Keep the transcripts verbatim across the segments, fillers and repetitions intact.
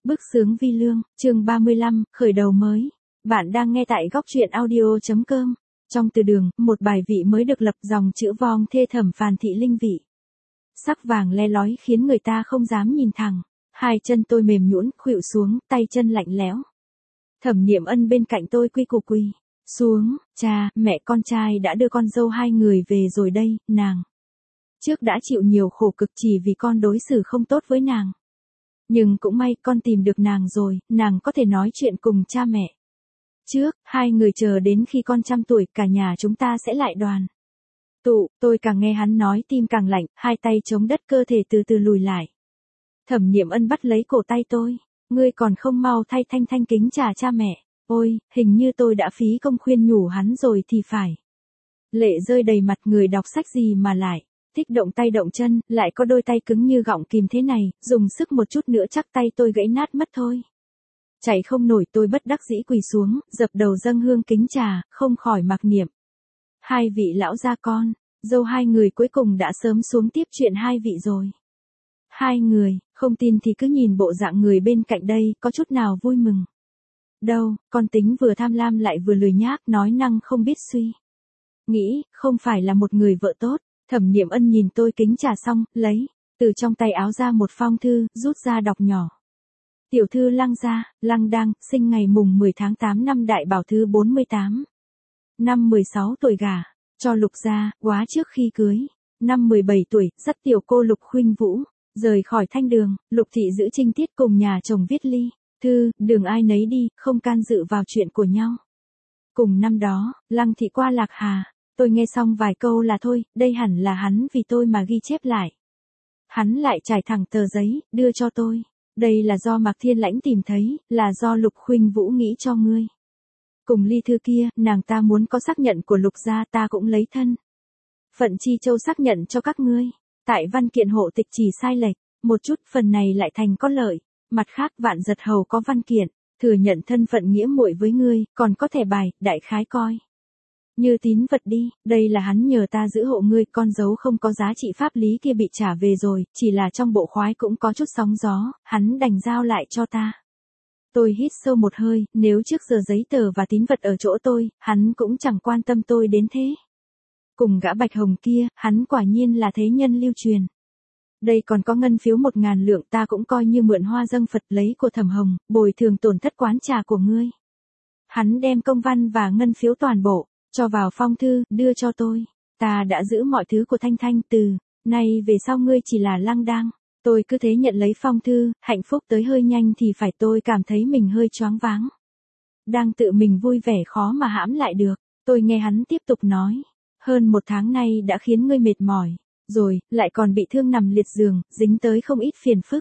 Bức xướng vi lương, chương ba mươi lăm, khởi đầu mới. Bạn đang nghe tại góc truyện audio chấm com. Trong từ đường, một bài vị mới được lập dòng chữ vong thê thẩm Phàn Thị Linh vị. Sắc vàng le lói khiến người ta không dám nhìn thẳng. Hai chân tôi mềm nhũn, khuỵu xuống, tay chân lạnh lẽo. Thẩm Niệm Ân bên cạnh tôi quy củ quỳ xuống, cha, mẹ con trai đã đưa con dâu hai người về rồi đây, nàng. Trước đã chịu nhiều khổ cực chỉ vì con đối xử không tốt với nàng. Nhưng cũng may con tìm được nàng rồi, nàng có thể nói chuyện cùng cha mẹ. Trước, hai người chờ đến khi con trăm tuổi cả nhà chúng ta sẽ lại đoàn tụ, tôi càng nghe hắn nói tim càng lạnh, hai tay chống đất cơ thể từ từ lùi lại. Thẩm Niệm Ân bắt lấy cổ tay tôi, ngươi còn không mau thay thanh thanh kính trà cha mẹ, ôi, hình như tôi đã phí công khuyên nhủ hắn rồi thì phải. Lệ rơi đầy mặt, người đọc sách gì mà lại thích động tay động chân, lại có đôi tay cứng như gọng kìm thế này, dùng sức một chút nữa chắc tay tôi gãy nát mất thôi. Chạy không nổi tôi bất đắc dĩ quỳ xuống, dập đầu dâng hương kính trà, không khỏi mặc niệm. Hai vị lão gia con, dâu hai người cuối cùng đã sớm xuống tiếp chuyện hai vị rồi. Hai người, không tin thì cứ nhìn bộ dạng người bên cạnh đây, có chút nào vui mừng. Đâu, con tính vừa tham lam lại vừa lười nhác, nói năng không biết suy nghĩ, không phải là một người vợ tốt. Thẩm Niệm Ân nhìn tôi kính trà xong, lấy từ trong tay áo ra một phong thư, rút ra đọc nhỏ. Tiểu thư Lăng gia, Lăng Đang, sinh ngày mùng mười tháng tám năm Đại Bảo thứ bốn mươi tám. Năm mười sáu tuổi gả cho Lục gia, quá trước khi cưới. Năm mười bảy tuổi, dắt tiểu cô Lục Khuynh Vũ rời khỏi Thanh Đường, Lục thị giữ trinh tiết cùng nhà chồng viết ly thư, đường ai nấy đi, không can dự vào chuyện của nhau. Cùng năm đó, Lăng thị qua Lạc Hà. Tôi nghe xong vài câu là thôi, đây hẳn là hắn vì tôi mà ghi chép lại. Hắn lại trải thẳng tờ giấy, đưa cho tôi. Đây là do Mạc Thiên Lãnh tìm thấy, là do Lục Khuynh Vũ nghĩ cho ngươi. Cùng ly thư kia, nàng ta muốn có xác nhận của Lục gia, ta cũng lấy thân phận Chi Châu xác nhận cho các ngươi. Tại văn kiện hộ tịch chỉ sai lệch, một chút, phần này lại thành có lợi. Mặt khác Vạn Giật Hầu có văn kiện, thừa nhận thân phận nghĩa muội với ngươi, còn có thẻ bài, đại khái coi như tín vật đi, đây là hắn nhờ ta giữ hộ ngươi, con dấu không có giá trị pháp lý kia bị trả về rồi, chỉ là trong bộ khoái cũng có chút sóng gió, hắn đành giao lại cho ta. Tôi hít sâu một hơi, nếu trước giờ giấy tờ và tín vật ở chỗ tôi, hắn cũng chẳng quan tâm tôi đến thế. Cùng gã Bạch Hồng kia, hắn quả nhiên là thế nhân lưu truyền. Đây còn có ngân phiếu một ngàn lượng, ta cũng coi như mượn hoa dâng Phật lấy của Thẩm Hồng, bồi thường tổn thất quán trà của ngươi. Hắn đem công văn và ngân phiếu toàn bộ cho vào phong thư, đưa cho tôi. Ta đã giữ mọi thứ của Thanh Thanh, từ nay về sau ngươi chỉ là Lăng Đang. Tôi cứ thế nhận lấy phong thư, hạnh phúc tới hơi nhanh thì phải, tôi cảm thấy mình hơi choáng váng. Đang tự mình vui vẻ khó mà hãm lại được. Tôi nghe hắn tiếp tục nói. Hơn một tháng nay đã khiến ngươi mệt mỏi, rồi, lại còn bị thương nằm liệt giường, dính tới không ít phiền phức.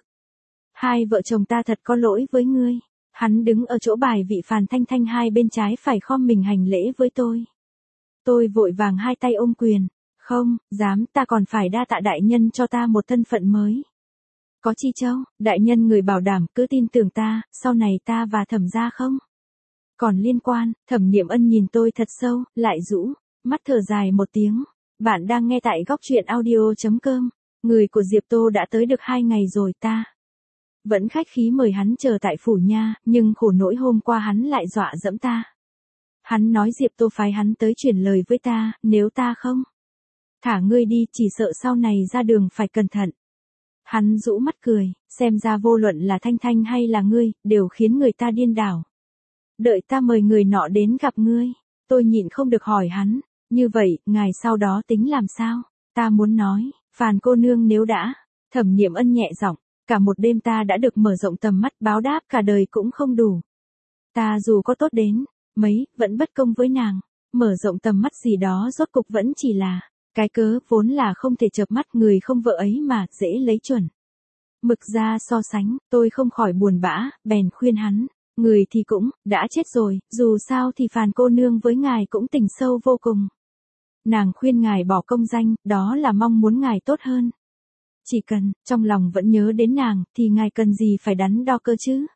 Hai vợ chồng ta thật có lỗi với ngươi. Hắn đứng ở chỗ bài vị Phàn Thanh Thanh hai bên trái phải khom mình hành lễ với tôi. Tôi vội vàng hai tay ôm quyền. Không, dám, ta còn phải đa tạ đại nhân cho ta một thân phận mới. Có Chi Châu, đại nhân người bảo đảm, cứ tin tưởng ta, sau này ta và Thẩm gia không còn liên quan. Thẩm Niệm Ân nhìn tôi thật sâu, lại rũ mắt thở dài một tiếng. Bạn đang nghe tại góc truyện audio chấm com. Người của Diệp Tô đã tới được hai ngày rồi, ta vẫn khách khí mời hắn chờ tại phủ nha, nhưng khổ nỗi hôm qua hắn lại dọa dẫm ta. Hắn nói Diệp Tô phái hắn tới truyền lời với ta, nếu ta không thả ngươi đi, chỉ sợ sau này ra đường phải cẩn thận. Hắn rũ mắt cười, xem ra vô luận là Thanh Thanh hay là ngươi, đều khiến người ta điên đảo. Đợi ta mời người nọ đến gặp ngươi. Tôi nhịn không được hỏi hắn, như vậy, ngài sau đó tính làm sao? Ta muốn nói, Phàn cô nương nếu đã. Thẩm Niệm Ân nhẹ giọng, cả một đêm ta đã được mở rộng tầm mắt, báo đáp cả đời cũng không đủ. Ta dù có tốt đến mấy, vẫn bất công với nàng. Mở rộng tầm mắt gì đó rốt cục vẫn chỉ là cái cớ, vốn là không thể chợp mắt, người không vợ ấy mà dễ lấy chuẩn mực ra so sánh. Tôi không khỏi buồn bã, bèn khuyên hắn, người thì cũng đã chết rồi, dù sao thì Phàn cô nương với ngài cũng tình sâu vô cùng. Nàng khuyên ngài bỏ công danh, đó là mong muốn ngài tốt hơn. Chỉ cần trong lòng vẫn nhớ đến nàng, thì ngài cần gì phải đắn đo cơ chứ?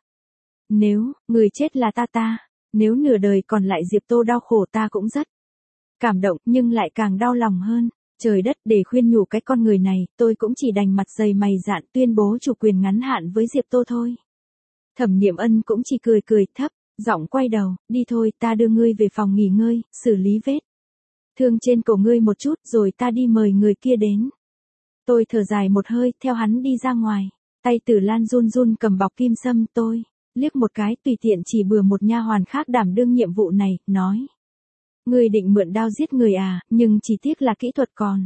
Nếu người chết là ta ta, nếu nửa đời còn lại Diệp Tô đau khổ, ta cũng rất cảm động, nhưng lại càng đau lòng hơn. Trời đất, để khuyên nhủ cái con người này, tôi cũng chỉ đành mặt dày mày dạn tuyên bố chủ quyền ngắn hạn với Diệp Tô thôi. Thẩm Niệm Ân cũng chỉ cười cười thấp, giọng quay đầu, đi thôi, ta đưa ngươi về phòng nghỉ ngơi, xử lý vết thương trên cổ ngươi một chút rồi ta đi mời người kia đến. Tôi thở dài một hơi, theo hắn đi ra ngoài. Tay Tử Lan run run cầm bọc kim sâm, tôi liếc một cái tùy tiện chỉ bừa một nha hoàn khác đảm đương nhiệm vụ này, nói. Ngươi định mượn đao giết người à, nhưng chỉ tiếc là kỹ thuật còn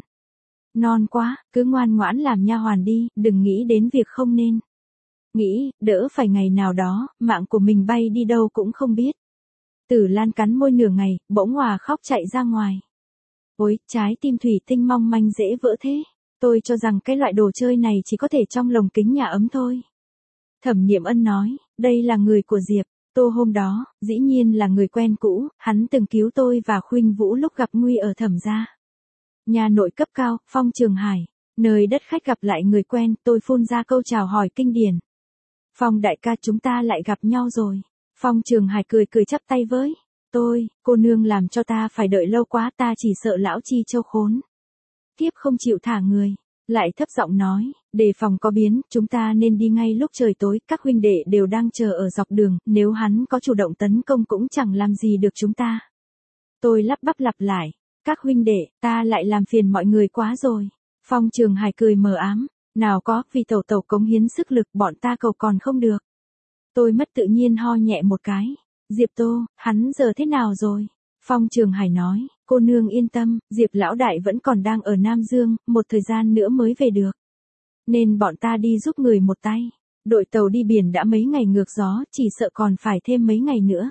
non quá, cứ ngoan ngoãn làm nha hoàn đi, đừng nghĩ đến việc không nên nghĩ, đỡ phải ngày nào đó, mạng của mình bay đi đâu cũng không biết. Tử Lan cắn môi nửa ngày, bỗng hòa khóc chạy ra ngoài. Ôi, trái tim thủy tinh mong manh dễ vỡ thế. Tôi cho rằng cái loại đồ chơi này chỉ có thể trong lồng kính nhà ấm thôi. Thẩm Niệm Ân nói, đây là người của Diệp Tô hôm đó, dĩ nhiên là người quen cũ, hắn từng cứu tôi và Khuynh Vũ lúc gặp nguy ở Thẩm gia. Nhà nội cấp cao, Phong Trường Hải, nơi đất khách gặp lại người quen, tôi phun ra câu chào hỏi kinh điển. Phong đại ca, chúng ta lại gặp nhau rồi. Phong Trường Hải cười cười chắp tay với tôi, cô nương làm cho ta phải đợi lâu quá, ta chỉ sợ lão Chi Châu khốn tiếp không chịu thả người. Lại thấp giọng nói, đề phòng có biến, chúng ta nên đi ngay lúc trời tối, các huynh đệ đều đang chờ ở dọc đường, nếu hắn có chủ động tấn công cũng chẳng làm gì được chúng ta. Tôi lắp bắp lặp lại, các huynh đệ, ta lại làm phiền mọi người quá rồi. Phong Trường Hải cười mờ ám, nào có, vì tẩu tẩu cống hiến sức lực bọn ta cầu còn không được. Tôi mất tự nhiên ho nhẹ một cái. Diệp Tô, hắn giờ thế nào rồi? Phong Trường Hải nói, cô nương yên tâm, Diệp lão đại vẫn còn đang ở Nam Dương, một thời gian nữa mới về được. Nên bọn ta đi giúp người một tay. Đội tàu đi biển đã mấy ngày ngược gió, chỉ sợ còn phải thêm mấy ngày nữa.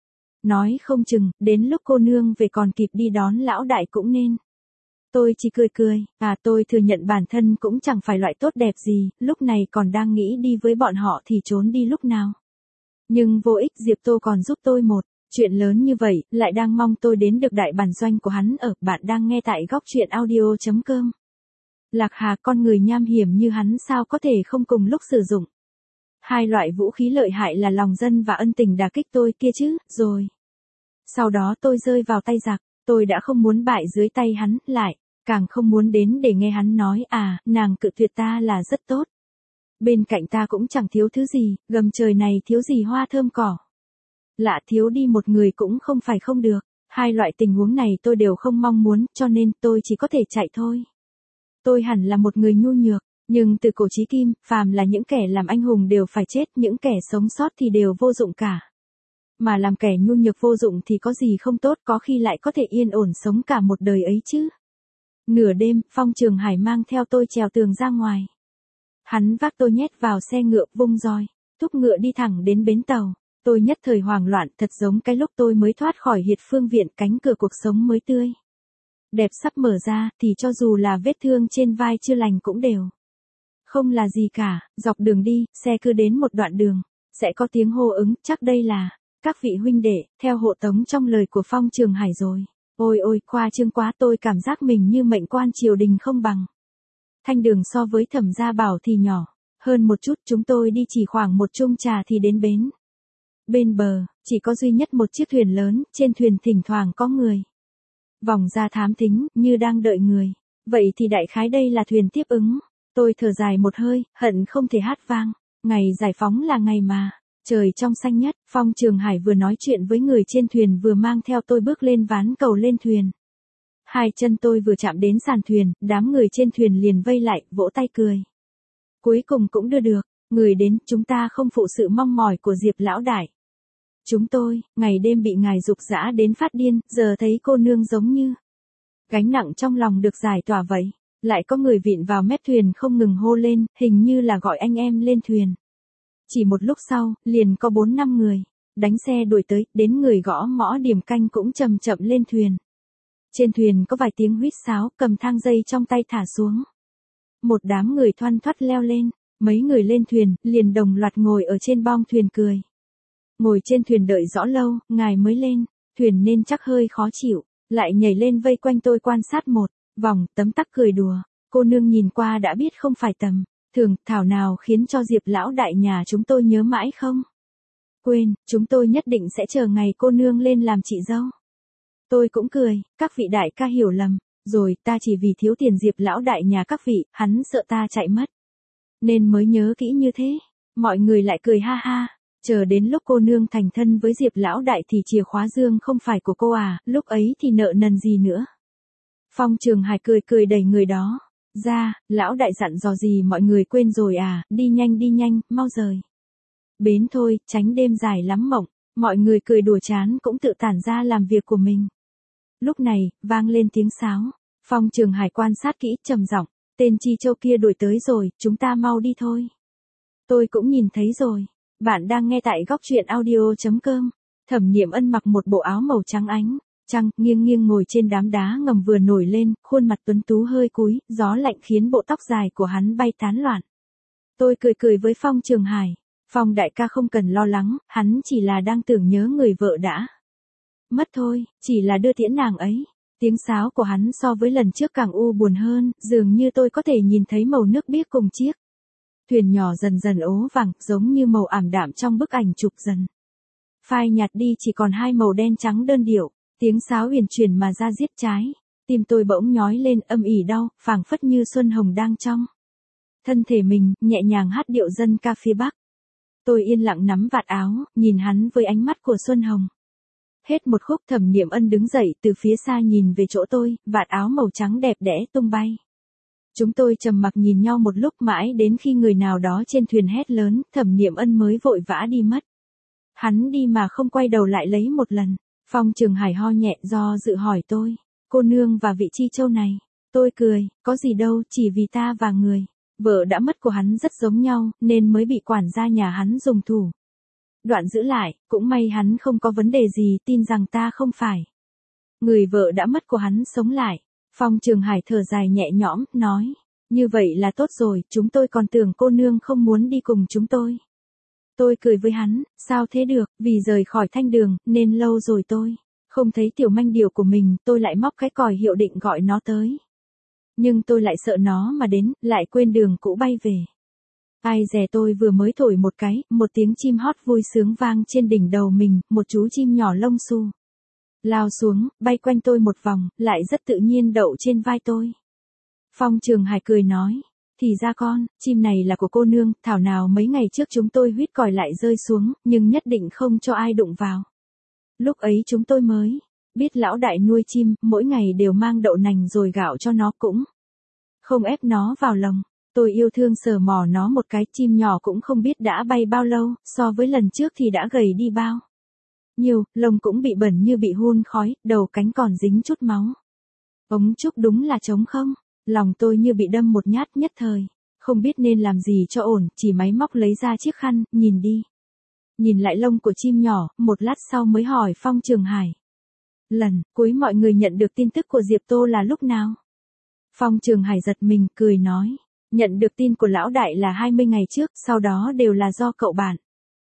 Nói không chừng, đến lúc cô nương về còn kịp đi đón lão đại cũng nên. Tôi chỉ cười cười, à tôi thừa nhận bản thân cũng chẳng phải loại tốt đẹp gì, lúc này còn đang nghĩ đi với bọn họ thì trốn đi lúc nào. Nhưng vô ích, Diệp Tô còn giúp tôi một chuyện lớn như vậy, lại đang mong tôi đến được đại bản doanh của hắn ở. Bạn đang nghe tại góc truyện audio.com. Lạc Hà, con người nham hiểm như hắn sao có thể không cùng lúc sử dụng hai loại vũ khí lợi hại là lòng dân và ân tình đả kích tôi kia chứ, rồi. Sau đó tôi rơi vào tay giặc, tôi đã không muốn bại dưới tay hắn, lại càng không muốn đến để nghe hắn nói à, nàng cự tuyệt ta là rất tốt. Bên cạnh ta cũng chẳng thiếu thứ gì, gầm trời này thiếu gì hoa thơm cỏ. Lạ thiếu đi một người cũng không phải không được, hai loại tình huống này tôi đều không mong muốn, cho nên tôi chỉ có thể chạy thôi. Tôi hẳn là một người nhu nhược, nhưng từ cổ chí kim, phàm là những kẻ làm anh hùng đều phải chết, những kẻ sống sót thì đều vô dụng cả. Mà làm kẻ nhu nhược vô dụng thì có gì không tốt, có khi lại có thể yên ổn sống cả một đời ấy chứ. Nửa đêm, Phong Trường Hải mang theo tôi trèo tường ra ngoài. Hắn vác tôi nhét vào xe ngựa, vung roi, thúc ngựa đi thẳng đến bến tàu. Tôi nhất thời hoảng loạn, thật giống cái lúc tôi mới thoát khỏi Hiệt Phương Viện, cánh cửa cuộc sống mới tươi đẹp sắp mở ra, thì cho dù là vết thương trên vai chưa lành cũng đều không là gì cả. Dọc đường đi, xe cứ đến một đoạn đường sẽ có tiếng hô ứng, chắc đây là các vị huynh đệ theo hộ tống trong lời của Phong Trường Hải rồi. Ôi ôi, khoa trương quá, tôi cảm giác mình như mệnh quan triều đình không bằng. Thanh đường so với Thẩm Gia Bảo thì nhỏ hơn một chút, chúng tôi đi chỉ khoảng một chung trà thì đến bến. Bên bờ, chỉ có duy nhất một chiếc thuyền lớn, trên thuyền thỉnh thoảng có người vòng ra thám thính, như đang đợi người. Vậy thì đại khái đây là thuyền tiếp ứng. Tôi thở dài một hơi, hận không thể hát vang. Ngày giải phóng là ngày mà trời trong xanh nhất. Phong Trường Hải vừa nói chuyện với người trên thuyền vừa mang theo tôi bước lên ván cầu lên thuyền. Hai chân tôi vừa chạm đến sàn thuyền, đám người trên thuyền liền vây lại, vỗ tay cười. Cuối cùng cũng đưa được người đến, chúng ta không phụ sự mong mỏi của Diệp lão đại. Chúng tôi, ngày đêm bị ngài giục giã đến phát điên, giờ thấy cô nương giống như gánh nặng trong lòng được giải tỏa vậy. Lại có người vịn vào mép thuyền không ngừng hô lên, hình như là gọi anh em lên thuyền. Chỉ một lúc sau, liền có bốn năm người đánh xe đuổi tới, đến người gõ mõ điểm canh cũng chậm chậm lên thuyền. Trên thuyền có vài tiếng huýt sáo, cầm thang dây trong tay thả xuống. Một đám người thoăn thoắt leo lên, mấy người lên thuyền, liền đồng loạt ngồi ở trên bong thuyền cười. Ngồi trên thuyền đợi rõ lâu, ngài mới lên, thuyền nên chắc hơi khó chịu, lại nhảy lên vây quanh tôi quan sát một vòng, tấm tắc cười đùa. Cô nương nhìn qua đã biết không phải tầm thường, thảo nào khiến cho Diệp lão đại nhà chúng tôi nhớ mãi không? Quên, chúng tôi nhất định sẽ chờ ngày cô nương lên làm chị dâu. Tôi cũng cười, các vị đại ca hiểu lầm, rồi ta chỉ vì thiếu tiền Diệp lão đại nhà các vị, hắn sợ ta chạy mất nên mới nhớ kỹ như thế. Mọi người lại cười ha ha. Chờ đến lúc cô nương thành thân với Diệp lão đại thì chìa khóa dương không phải của cô à, lúc ấy thì nợ nần gì nữa. Phong Trường Hải cười cười đẩy người đó ra, lão đại dặn dò gì mọi người quên rồi à, đi nhanh đi nhanh, mau rời bến thôi, tránh đêm dài lắm mộng. Mọi người cười đùa chán cũng tự tản ra làm việc của mình. Lúc này, vang lên tiếng sáo. Phong Trường Hải quan sát kỹ, trầm giọng, tên Chi Châu kia đuổi tới rồi, chúng ta mau đi thôi. Tôi cũng nhìn thấy rồi. Bạn đang nghe tại góc truyện audio chấm com. Thẩm Niệm Ân mặc một bộ áo màu trắng ánh trăng, nghiêng nghiêng ngồi trên đám đá ngầm vừa nổi lên, khuôn mặt tuấn tú hơi cúi, gió lạnh khiến bộ tóc dài của hắn bay tán loạn. Tôi cười cười với Phong Trường Hải. Phong đại ca không cần lo lắng, hắn chỉ là đang tưởng nhớ người vợ đã mất thôi, chỉ là đưa tiễn nàng ấy. Tiếng sáo của hắn so với lần trước càng u buồn hơn, dường như tôi có thể nhìn thấy màu nước biếc cùng chiếc thuyền nhỏ dần dần ố vàng, giống như màu ảm đạm trong bức ảnh chụp dần phai nhạt đi, chỉ còn hai màu đen trắng đơn điệu. Tiếng sáo huyền chuyển mà ra giết trái, tim tôi bỗng nhói lên âm ỉ đau, phảng phất như xuân hồng đang trong thân thể mình, nhẹ nhàng hát điệu dân ca phía Bắc. Tôi yên lặng nắm vạt áo, nhìn hắn với ánh mắt của Xuân Hồng. Hết một khúc, Thẩm Niệm Ân đứng dậy từ phía xa nhìn về chỗ tôi, vạt áo màu trắng đẹp đẽ tung bay. Chúng tôi trầm mặc nhìn nhau một lúc, mãi đến khi người nào đó trên thuyền hét lớn, Thẩm Niệm Ân mới vội vã đi mất. Hắn đi mà không quay đầu lại lấy một lần. Phong Trường Hải ho nhẹ do dự hỏi tôi, cô nương và vị Chi Châu này. Tôi cười, có gì đâu, chỉ vì ta và người vợ đã mất của hắn rất giống nhau, nên mới bị quản gia nhà hắn dùng thủ đoạn giữ lại, cũng may hắn không có vấn đề gì, tin rằng ta không phải người vợ đã mất của hắn sống lại. Phong Trường Hải thở dài nhẹ nhõm, nói, như vậy là tốt rồi, chúng tôi còn tưởng cô nương không muốn đi cùng chúng tôi. Tôi cười với hắn, sao thế được, vì rời khỏi Thanh Đường, nên lâu rồi tôi không thấy tiểu manh điều của mình, tôi lại móc cái còi hiệu định gọi nó tới. Nhưng tôi lại sợ nó mà đến, lại quên đường cũ bay về. Ai dè tôi vừa mới thổi một cái, một tiếng chim hót vui sướng vang trên đỉnh đầu mình, một chú chim nhỏ lông xù lao xuống, bay quanh tôi một vòng, lại rất tự nhiên đậu trên vai tôi. Phong Trường Hải cười nói, thì ra con, chim này là của cô nương, thảo nào mấy ngày trước chúng tôi huýt còi lại rơi xuống, nhưng nhất định không cho ai đụng vào. Lúc ấy chúng tôi mới biết lão đại nuôi chim, mỗi ngày đều mang đậu nành rồi gạo cho nó, cũng không ép nó vào lồng. Tôi yêu thương sờ mò nó một cái, chim nhỏ cũng không biết đã bay bao lâu, so với lần trước thì đã gầy đi bao nhiều, lông cũng bị bẩn như bị hun khói, đầu cánh còn dính chút máu. Ống trúc đúng là trống không, lòng tôi như bị đâm một nhát nhất thời, không biết nên làm gì cho ổn, chỉ máy móc lấy ra chiếc khăn, nhìn đi nhìn lại lông của chim nhỏ, một lát sau mới hỏi Phong Trường Hải. Lần cuối mọi người nhận được tin tức của Diệp Tô là lúc nào? Phong Trường Hải giật mình, cười nói, nhận được tin của lão đại là hai mươi ngày trước, sau đó đều là do cậu bạn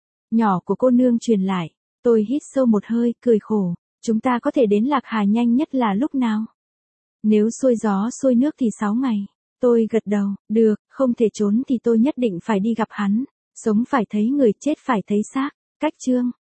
nhỏ của cô nương truyền lại. Tôi hít sâu một hơi, cười khổ, chúng ta có thể đến Lạc Hà nhanh nhất là lúc nào? Nếu xuôi gió xuôi nước thì sáu ngày. Tôi gật đầu, được, không thể trốn thì tôi nhất định phải đi gặp hắn, sống phải thấy người, chết phải thấy xác. Cách chương